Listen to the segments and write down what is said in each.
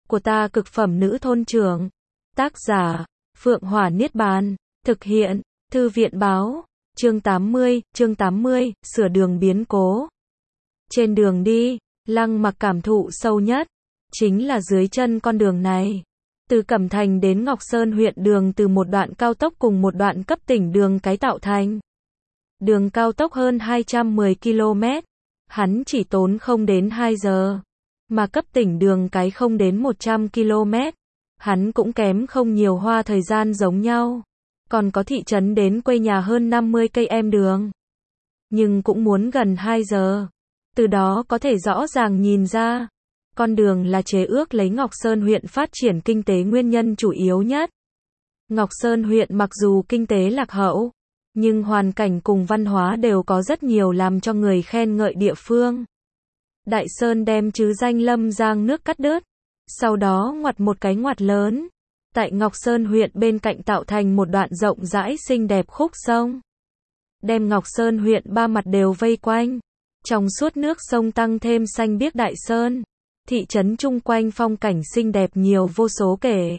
của ta cực phẩm nữ thôn trưởng. Tác giả, Phượng Hỏa Niết Bàn. Thực hiện, Thư viện báo. Chương 80, sửa đường biến cố. Trên đường đi, Lăng Mặc cảm thụ sâu nhất, chính là dưới chân con đường này. Từ Cẩm Thành đến Ngọc Sơn huyện đường từ một đoạn cao tốc cùng một đoạn cấp tỉnh đường cái tạo thành. Đường cao tốc hơn 210 km, hắn chỉ tốn không đến 2 giờ. Mà cấp tỉnh đường cái không đến 100 km, hắn cũng kém không nhiều hoa thời gian giống nhau. Còn có thị trấn đến quê nhà hơn 50 km đường. Nhưng cũng muốn gần 2 giờ. Từ đó có thể rõ ràng nhìn ra, con đường là chế ước lấy Ngọc Sơn huyện phát triển kinh tế nguyên nhân chủ yếu nhất. Ngọc Sơn huyện mặc dù kinh tế lạc hậu, nhưng hoàn cảnh cùng văn hóa đều có rất nhiều làm cho người khen ngợi địa phương. Đại Sơn đem chứ danh Lâm Giang nước cắt đứt, sau đó ngoặt một cái ngoặt lớn. Tại Ngọc Sơn huyện bên cạnh tạo thành một đoạn rộng rãi xinh đẹp khúc sông. Đem Ngọc Sơn huyện ba mặt đều vây quanh. Trong suốt nước sông tăng thêm xanh biếc Đại Sơn. Thị trấn chung quanh phong cảnh xinh đẹp nhiều vô số kể.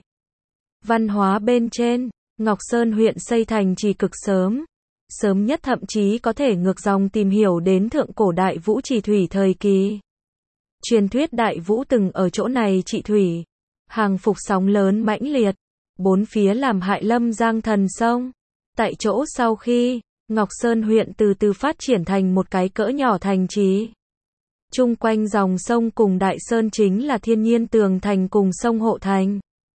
Văn hóa bên trên, Ngọc Sơn huyện xây thành trì cực sớm. Sớm nhất thậm chí có thể ngược dòng tìm hiểu đến thượng cổ Đại Vũ Trì thủy thời kỳ. Truyền thuyết Đại Vũ từng ở chỗ này trị thủy. Hàng phục sóng lớn mãnh liệt, bốn phía làm hại Lâm Giang thần sông. Tại chỗ sau khi, Ngọc Sơn huyện từ từ phát triển thành một cái cỡ nhỏ thành trì. Chung quanh dòng sông cùng Đại Sơn chính là thiên nhiên tường thành cùng sông hộ thành.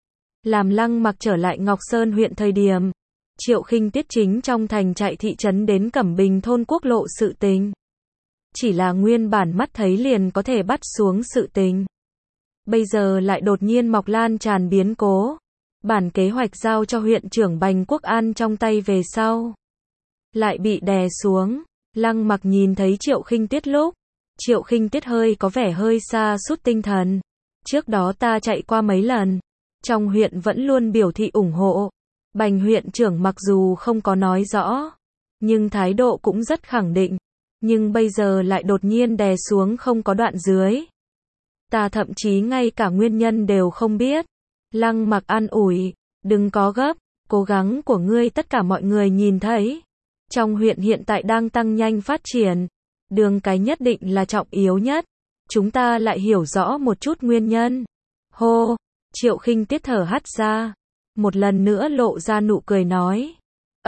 Làm Lăng Mặc trở lại Ngọc Sơn huyện thời điểm, Triệu Khinh Tiết chính trong thành chạy thị trấn đến Cẩm Bình thôn quốc lộ sự tình. Chỉ là nguyên bản mắt thấy liền có thể bắt xuống sự tình. Bây giờ lại đột nhiên mọc lan tràn biến cố. Bản kế hoạch giao cho huyện trưởng Bành Quốc An trong tay về sau, lại bị đè xuống. Lăng Mặc nhìn thấy Triệu Khinh Tiết lúc, Triệu Khinh Tiết hơi có vẻ hơi sa sút tinh thần. Trước đó ta chạy qua mấy lần, trong huyện vẫn luôn biểu thị ủng hộ. Bành huyện trưởng mặc dù không có nói rõ, nhưng thái độ cũng rất khẳng định. Nhưng bây giờ lại đột nhiên đè xuống không có đoạn dưới. Ta thậm chí ngay cả nguyên nhân đều không biết. Lăng Mặc an ủi, đừng có gấp, cố gắng của ngươi tất cả mọi người nhìn thấy. Trong huyện hiện tại đang tăng nhanh phát triển, đường cái nhất định là trọng yếu nhất. Chúng ta lại hiểu rõ một chút nguyên nhân. Hô, Triệu Khinh Tiết thở hắt ra, một lần nữa lộ ra nụ cười nói,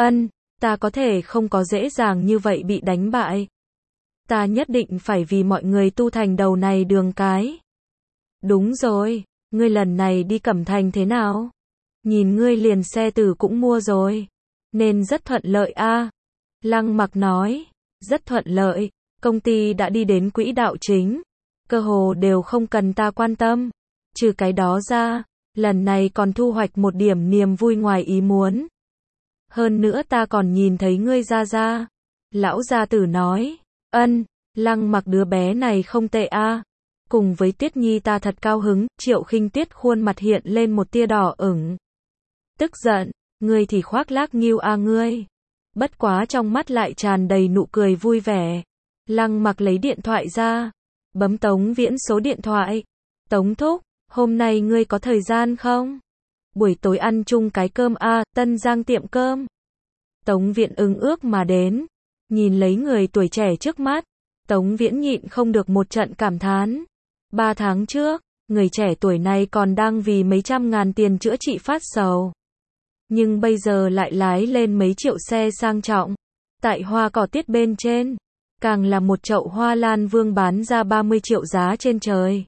ta có thể không có dễ dàng như vậy bị đánh bại. Ta nhất định phải vì mọi người tu thành đầu này đường cái. Đúng rồi, ngươi lần này đi Cẩm Thành thế nào? Nhìn ngươi liền xe tử cũng mua rồi, nên rất thuận lợi a. Lăng Mặc nói, rất thuận lợi, công ty đã đi đến quỹ đạo chính, cơ hồ đều không cần ta quan tâm. Trừ cái đó ra, lần này còn thu hoạch một điểm niềm vui ngoài ý muốn. Hơn nữa ta còn nhìn thấy ngươi ra. Lão gia tử nói, Lăng Mặc đứa bé này không tệ a. Cùng với Tiết Nhi ta thật cao hứng. Triệu Khinh Tiết khuôn mặt hiện lên một tia đỏ ửng. Tức giận, ngươi thì khoác lác nghiêu a ngươi. Bất quá trong mắt lại tràn đầy nụ cười vui vẻ. Lăng Mặc lấy điện thoại ra, bấm Tống Viễn số điện thoại. Tống thúc, hôm nay ngươi có thời gian không? Buổi tối ăn chung cái cơm a, Tân Giang tiệm cơm. Tống Viễn ưng ước mà đến, nhìn lấy người tuổi trẻ trước mắt, Tống Viễn nhịn không được một trận cảm thán. 3 tháng trước, người trẻ tuổi này còn đang vì mấy trăm ngàn tiền chữa trị phát sầu. Nhưng bây giờ lại lái lên mấy triệu xe sang trọng. Tại hoa cỏ tiết bên trên, càng là một chậu hoa lan vương bán ra 30 triệu giá trên trời.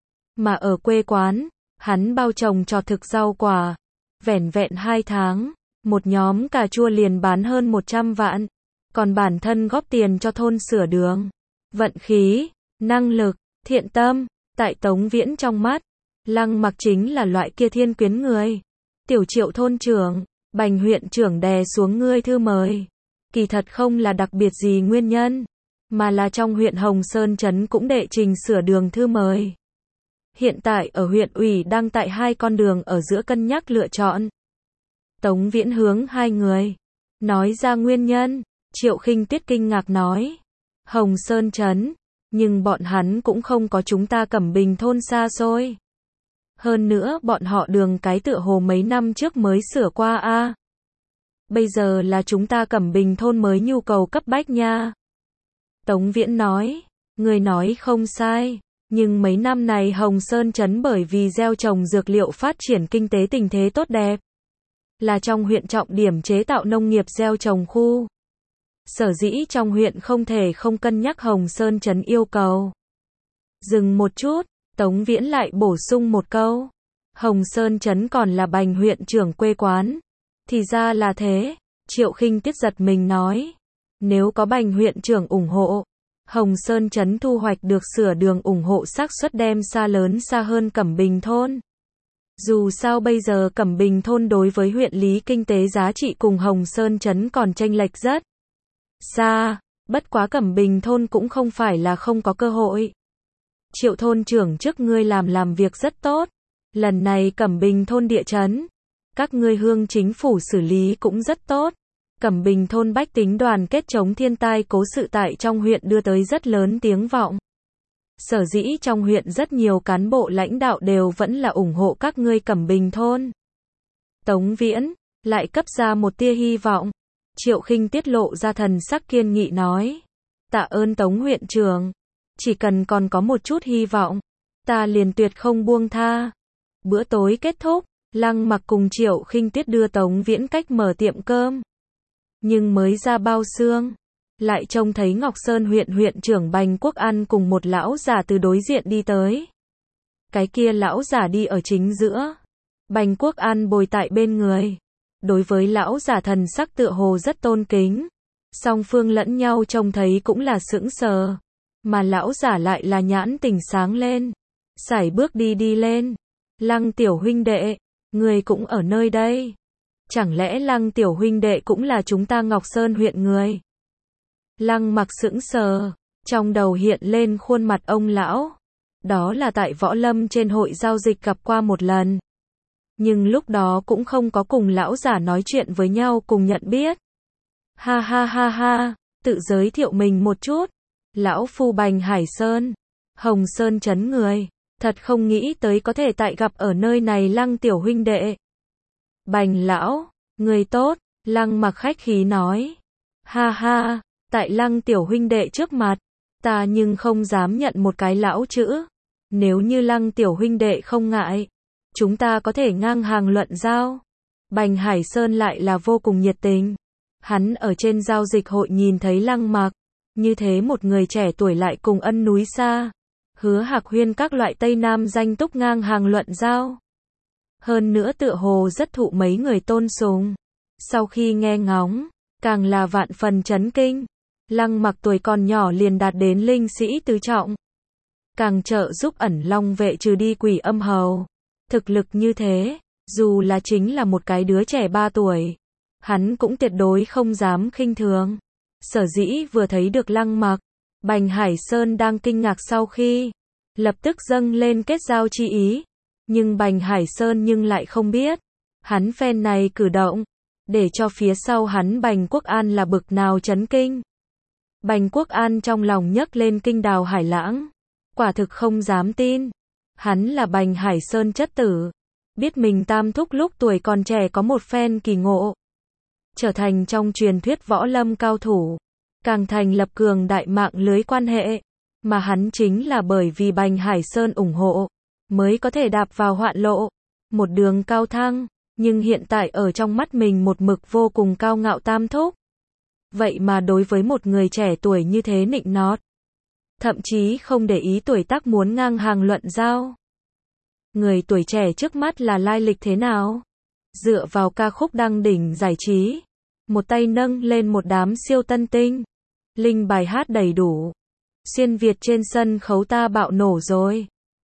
Mà ở quê quán, hắn bao trồng trọt thực rau quả. Vẻn vẹn 2 tháng, một nhóm cà chua liền bán hơn 100 vạn. Còn bản thân góp tiền cho thôn sửa đường. Vận khí, năng lực, thiện tâm, tại Tống Viễn trong mắt, Lăng Mặc chính là loại kia thiên quyến người. Tiểu Triệu thôn trưởng, Bành huyện trưởng đè xuống ngươi thư mời. Kỳ thật không là đặc biệt gì nguyên nhân, mà là trong huyện Hồng Sơn trấn cũng đệ trình sửa đường thư mời. Hiện tại ở huyện ủy đang tại 2 con đường ở giữa cân nhắc lựa chọn. Tống Viễn hướng 2 người nói ra nguyên nhân. Triệu Khinh Tiết kinh ngạc nói, Hồng Sơn trấn, nhưng bọn hắn cũng không có chúng ta Cẩm Bình thôn xa xôi. Hơn nữa bọn họ đường cái tựa hồ mấy năm trước mới sửa qua a. Bây giờ là chúng ta Cẩm Bình thôn mới nhu cầu cấp bách nha. Tống Viễn nói, người nói không sai, nhưng mấy năm này Hồng Sơn trấn bởi vì gieo trồng dược liệu phát triển kinh tế tình thế tốt đẹp, là trong huyện trọng điểm chế tạo nông nghiệp gieo trồng khu. Sở dĩ trong huyện không thể không cân nhắc Hồng Sơn trấn yêu cầu. Dừng một chút, Tống Viễn lại bổ sung một câu. Hồng Sơn trấn còn là Bành huyện trưởng quê quán. Thì ra là thế, Triệu Khinh Tiết giật mình nói. Nếu có Bành huyện trưởng ủng hộ, Hồng Sơn trấn thu hoạch được sửa đường ủng hộ xác suất đem xa lớn xa hơn Cẩm Bình thôn. Dù sao bây giờ Cẩm Bình thôn đối với huyện lý kinh tế giá trị cùng Hồng Sơn trấn còn chênh lệch rất xa, bất quá Cẩm Bình thôn cũng không phải là không có cơ hội. Triệu thôn trưởng trước ngươi làm việc rất tốt. Lần này Cẩm Bình thôn địa chấn, các ngươi hương chính phủ xử lý cũng rất tốt. Cẩm Bình thôn bách tính đoàn kết chống thiên tai cố sự tại trong huyện đưa tới rất lớn tiếng vọng. Sở dĩ trong huyện rất nhiều cán bộ lãnh đạo đều vẫn là ủng hộ các ngươi Cẩm Bình thôn. Tống Viễn lại cấp ra một tia hy vọng. Triệu Khinh tiết lộ ra thần sắc kiên nghị nói. Tạ ơn Tống huyện trưởng. Chỉ cần còn có một chút hy vọng, ta liền tuyệt không buông tha. Bữa tối kết thúc, Lăng Mặc cùng Triệu Khinh Tiết đưa Tống Viễn cách mở tiệm cơm. Nhưng mới ra bao xương, lại trông thấy Ngọc Sơn huyện trưởng Bành Quốc An cùng một lão già từ đối diện đi tới. Cái kia lão già đi ở chính giữa, Bành Quốc An bồi tại bên người. Đối với lão già thần sắc tựa hồ rất tôn kính. Song phương lẫn nhau trông thấy cũng là sững sờ. Mà lão giả lại là nhãn tình sáng lên. Sải bước đi lên. Lăng tiểu huynh đệ, người cũng ở nơi đây. Chẳng lẽ Lăng tiểu huynh đệ cũng là chúng ta Ngọc Sơn huyện người? Lăng Mặc sững sờ, trong đầu hiện lên khuôn mặt ông lão. Đó là tại Võ Lâm trên hội giao dịch gặp qua một lần. Nhưng lúc đó cũng không có cùng lão giả nói chuyện với nhau cùng nhận biết. Ha ha ha ha, tự giới thiệu mình một chút. Lão phu Bành Hải Sơn, Hồng Sơn trấn người, thật không nghĩ tới có thể tại gặp ở nơi này Lăng tiểu huynh đệ. Bành lão, người tốt, Lăng Mặc khách khí nói. Ha ha, tại Lăng tiểu huynh đệ trước mặt, ta nhưng không dám nhận một cái lão chữ. Nếu như Lăng tiểu huynh đệ không ngại, chúng ta có thể ngang hàng luận giao. Bành Hải Sơn lại là vô cùng nhiệt tình. Hắn ở trên giao dịch hội nhìn thấy Lăng Mặc. Như thế một người trẻ tuổi lại cùng ân núi xa, Hứa Hạc Huyên các loại Tây Nam danh túc ngang hàng luận giao. Hơn nữa tựa hồ rất thụ mấy người tôn sùng. Sau khi nghe ngóng, càng là vạn phần chấn kinh. Lăng Mặc tuổi còn nhỏ liền đạt đến linh sĩ tứ trọng. Càng trợ giúp Ẩn Long vệ trừ đi quỷ âm hầu. Thực lực như thế, dù là chính là một cái đứa trẻ 3 tuổi, hắn cũng tuyệt đối không dám khinh thường. Sở dĩ vừa thấy được Lăng Mặc, Bành Hải Sơn đang kinh ngạc sau khi lập tức dâng lên kết giao chi ý. Nhưng Bành Hải Sơn nhưng lại không biết, hắn phen này cử động, để cho phía sau hắn Bành Quốc An là bực nào chấn kinh. Bành Quốc An trong lòng nhấc lên kinh đào hải lãng, quả thực không dám tin. Hắn là Bành Hải Sơn chất tử, biết mình tam thúc lúc tuổi còn trẻ có một phen kỳ ngộ, trở thành trong truyền thuyết võ lâm cao thủ, càng thành lập cường đại mạng lưới quan hệ, mà hắn chính là bởi vì Bành Hải Sơn ủng hộ, mới có thể đạp vào hoạn lộ, một đường cao thăng, nhưng hiện tại ở trong mắt mình một mực vô cùng cao ngạo tam thúc. Vậy mà đối với một người trẻ tuổi như thế nịnh nót, thậm chí không để ý tuổi tác muốn ngang hàng luận giao. Người tuổi trẻ trước mắt là lai lịch thế nào? Dựa vào ca khúc đăng đỉnh giải trí, một tay nâng lên một đám siêu tân tinh, linh bài hát đầy đủ, xuyên Việt trên sân khấu ta bạo nổ rồi.